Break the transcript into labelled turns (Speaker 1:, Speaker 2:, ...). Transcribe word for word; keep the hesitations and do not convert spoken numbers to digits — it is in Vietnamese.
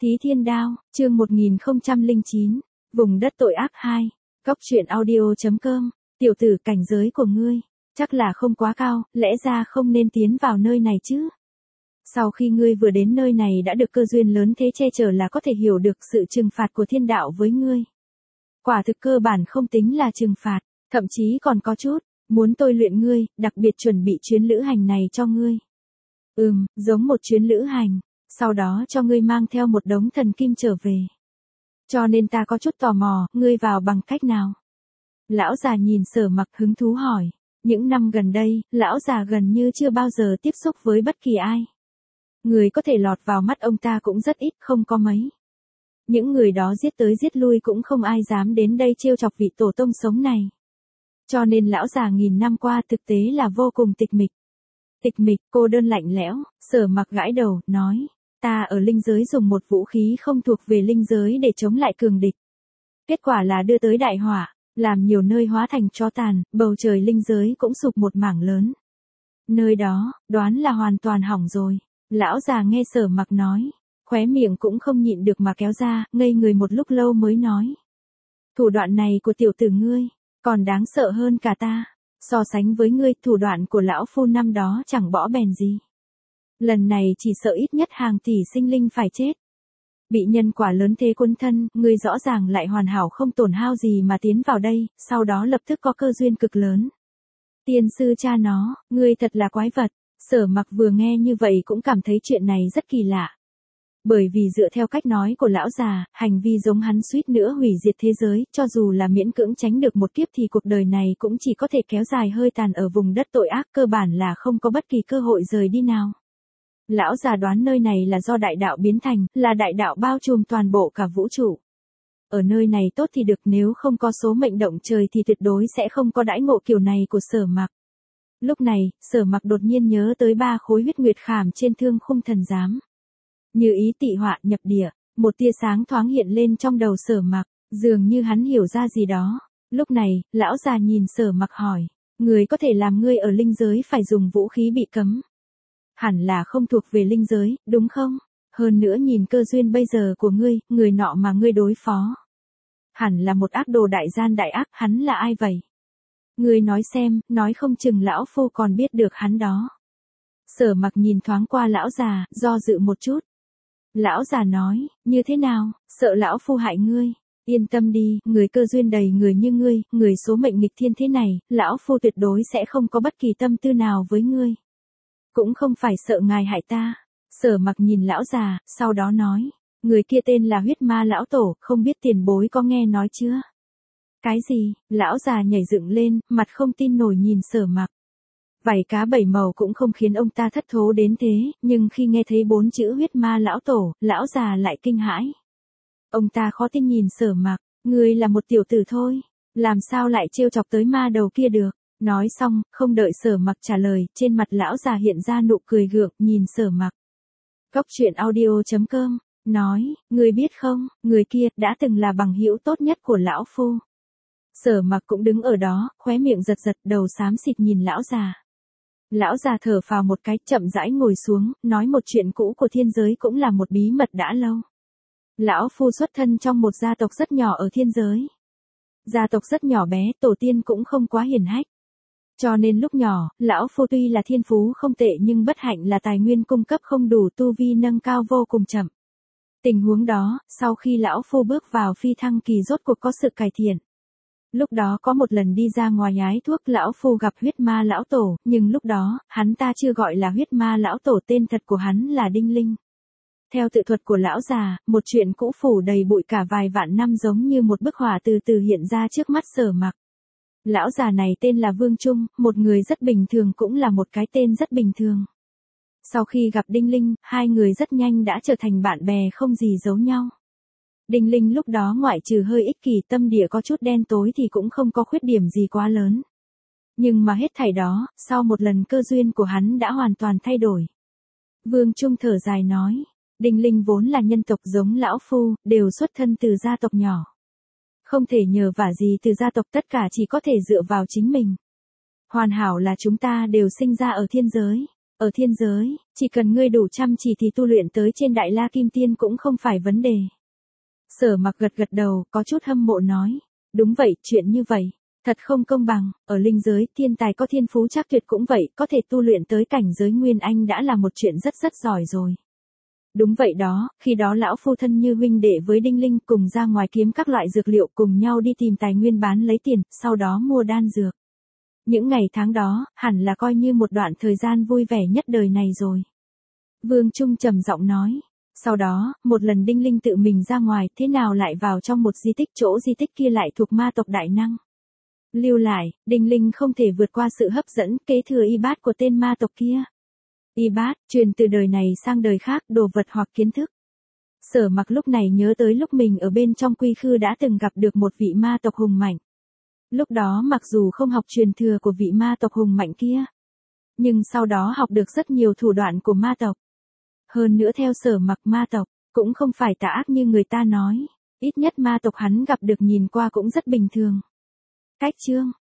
Speaker 1: Thí Thiên Đao, chương một nghìn không trăm lẻ chín, vùng đất tội ác hai, Cóc truyện audio.com, tiểu tử cảnh giới của ngươi, chắc là không quá cao, lẽ ra không nên tiến vào nơi này chứ. Sau khi ngươi vừa đến nơi này đã được cơ duyên lớn thế che chở là có thể hiểu được sự trừng phạt của thiên đạo với ngươi. Quả thực cơ bản không tính là trừng phạt, thậm chí còn có chút, muốn tôi luyện ngươi, đặc biệt chuẩn bị chuyến lữ hành này cho ngươi. Ừm, giống một chuyến lữ hành. Sau đó cho ngươi mang theo một đống thần kim trở về. Cho nên ta có chút tò mò, ngươi vào bằng cách nào? Lão già nhìn Sở Mặc hứng thú hỏi. Những năm gần đây, lão già gần như chưa bao giờ tiếp xúc với bất kỳ ai. Người có thể lọt vào mắt ông ta cũng rất ít, không có mấy. Những người đó giết tới giết lui cũng không ai dám đến đây trêu chọc vị tổ tông sống này. Cho nên lão già nghìn năm qua thực tế là vô cùng tịch mịch. Tịch mịch, cô đơn lạnh lẽo, Sở Mặc gãi đầu, nói. Ta ở linh giới dùng một vũ khí không thuộc về linh giới để chống lại cường địch. Kết quả là đưa tới đại hỏa, làm nhiều nơi hóa thành tro tàn, bầu trời linh giới cũng sụp một mảng lớn. Nơi đó, đoán là hoàn toàn hỏng rồi. Lão già nghe Sở Mặc nói, khóe miệng cũng không nhịn được mà kéo ra, ngây người một lúc lâu mới nói. Thủ đoạn này của tiểu tử ngươi, còn đáng sợ hơn cả ta. So sánh với ngươi, thủ đoạn của lão phu năm đó chẳng bỏ bèn gì. Lần này chỉ sợ ít nhất hàng tỷ sinh linh phải chết. Bị nhân quả lớn thế cuốn thân, ngươi rõ ràng lại hoàn hảo không tổn hao gì mà tiến vào đây, sau đó lập tức có cơ duyên cực lớn. Tiên sư cha nó, ngươi thật là quái vật. Sở Mặc vừa nghe như vậy cũng cảm thấy chuyện này rất kỳ lạ. Bởi vì dựa theo cách nói của lão già, hành vi giống hắn suýt nữa hủy diệt thế giới, cho dù là miễn cưỡng tránh được một kiếp thì cuộc đời này cũng chỉ có thể kéo dài hơi tàn ở vùng đất tội ác, cơ bản là không có bất kỳ cơ hội rời đi nào. Lão già đoán nơi này là do đại đạo biến thành, là đại đạo bao trùm toàn bộ cả vũ trụ. Ở nơi này tốt thì được, nếu không có số mệnh động trời thì tuyệt đối sẽ không có đãi ngộ kiểu này của Sở Mặc. Lúc này, Sở Mặc đột nhiên nhớ tới ba khối huyết nguyệt khảm trên thương khung thần giám. Như ý tị họa nhập địa, một tia sáng thoáng hiện lên trong đầu Sở Mặc, dường như hắn hiểu ra gì đó. Lúc này, lão già nhìn Sở Mặc hỏi, người có thể làm ngươi ở linh giới phải dùng vũ khí bị cấm. Hẳn là không thuộc về linh giới, đúng không? Hơn nữa nhìn cơ duyên bây giờ của ngươi, người nọ mà ngươi đối phó. Hẳn là một ác đồ đại gian đại ác, hắn là ai vậy? Ngươi nói xem, nói không chừng lão phu còn biết được hắn đó. Sở Mặc nhìn thoáng qua lão già, do dự một chút. Lão già nói, như thế nào, sợ lão phu hại ngươi? Yên tâm đi, người cơ duyên đầy người như ngươi, người số mệnh nghịch thiên thế này, lão phu tuyệt đối sẽ không có bất kỳ tâm tư nào với ngươi. Cũng không phải sợ ngài hại ta. Sở Mặc nhìn lão già, sau đó nói, người kia tên là huyết ma lão tổ, không biết tiền bối có nghe nói chưa? Cái gì? Lão già nhảy dựng lên, mặt không tin nổi nhìn Sở Mặc. Vảy cá bảy màu cũng không khiến ông ta thất thố đến thế, nhưng khi nghe thấy bốn chữ huyết ma lão tổ, lão già lại kinh hãi. Ông ta khó tin nhìn Sở Mặc, ngươi là một tiểu tử thôi, làm sao lại trêu chọc tới ma đầu kia được? Nói xong, không đợi Sở Mặc trả lời, trên mặt lão già hiện ra nụ cười gượng, nhìn Sở Mặc. Cóc truyện audio.com, nói, ngươi biết không, người kia đã từng là bằng hữu tốt nhất của lão phu. Sở Mặc cũng đứng ở đó, khóe miệng giật giật, đầu xám xịt nhìn lão già. Lão già thở phào một cái, chậm rãi ngồi xuống, nói một chuyện cũ của thiên giới cũng là một bí mật đã lâu. Lão phu xuất thân trong một gia tộc rất nhỏ ở thiên giới. Gia tộc rất nhỏ bé, tổ tiên cũng không quá hiển hách. Cho nên lúc nhỏ, lão phu tuy là thiên phú không tệ nhưng bất hạnh là tài nguyên cung cấp không đủ, tu vi nâng cao vô cùng chậm. Tình huống đó, sau khi lão phu bước vào phi thăng kỳ rốt cuộc có sự cải thiện. Lúc đó có một lần đi ra ngoài hái thuốc, lão phu gặp huyết ma lão tổ, nhưng lúc đó, hắn ta chưa gọi là huyết ma lão tổ, tên thật của hắn là Đinh Linh. Theo tự thuật của lão già, một chuyện cũ phủ đầy bụi cả vài vạn năm giống như một bức họa từ từ hiện ra trước mắt Sở Mặc. Lão già này tên là Vương Trung, một người rất bình thường cũng là một cái tên rất bình thường. Sau khi gặp Đinh Linh, hai người rất nhanh đã trở thành bạn bè không gì giấu nhau. Đinh Linh lúc đó ngoại trừ hơi ích kỷ, tâm địa có chút đen tối thì cũng không có khuyết điểm gì quá lớn. Nhưng mà hết thảy đó, sau một lần cơ duyên của hắn đã hoàn toàn thay đổi. Vương Trung thở dài nói, Đinh Linh vốn là nhân tộc giống lão phu, đều xuất thân từ gia tộc nhỏ. Không thể nhờ vả gì từ gia tộc, tất cả chỉ có thể dựa vào chính mình. Hoàn hảo là chúng ta đều sinh ra ở thiên giới. Ở thiên giới, chỉ cần ngươi đủ chăm chỉ thì tu luyện tới trên Đại La Kim Tiên cũng không phải vấn đề. Sở Mặc gật gật đầu, có chút hâm mộ nói. Đúng vậy, chuyện như vậy, thật không công bằng, ở linh giới, thiên tài có thiên phú chắc tuyệt cũng vậy, có thể tu luyện tới cảnh giới Nguyên Anh đã là một chuyện rất rất giỏi rồi. Đúng vậy đó, khi đó lão phu thân như huynh đệ với Đinh Linh cùng ra ngoài kiếm các loại dược liệu cùng nhau đi tìm tài nguyên bán lấy tiền, sau đó mua đan dược. Những ngày tháng đó, hẳn là coi như một đoạn thời gian vui vẻ nhất đời này rồi. Vương Trung trầm giọng nói. Sau đó, một lần Đinh Linh tự mình ra ngoài, thế nào lại vào trong một di tích, chỗ di tích kia lại thuộc ma tộc đại năng. Lưu lại, Đinh Linh không thể vượt qua sự hấp dẫn, kế thừa y bát của tên ma tộc kia. Y bát, truyền từ đời này sang đời khác, đồ vật hoặc kiến thức. Sở Mặc lúc này nhớ tới lúc mình ở bên trong quy khư đã từng gặp được một vị ma tộc hùng mạnh. Lúc đó mặc dù không học truyền thừa của vị ma tộc hùng mạnh kia, nhưng sau đó học được rất nhiều thủ đoạn của ma tộc. Hơn nữa theo Sở Mặc, ma tộc cũng không phải tà ác như người ta nói, ít nhất ma tộc hắn gặp được nhìn qua cũng rất bình thường. Cách chương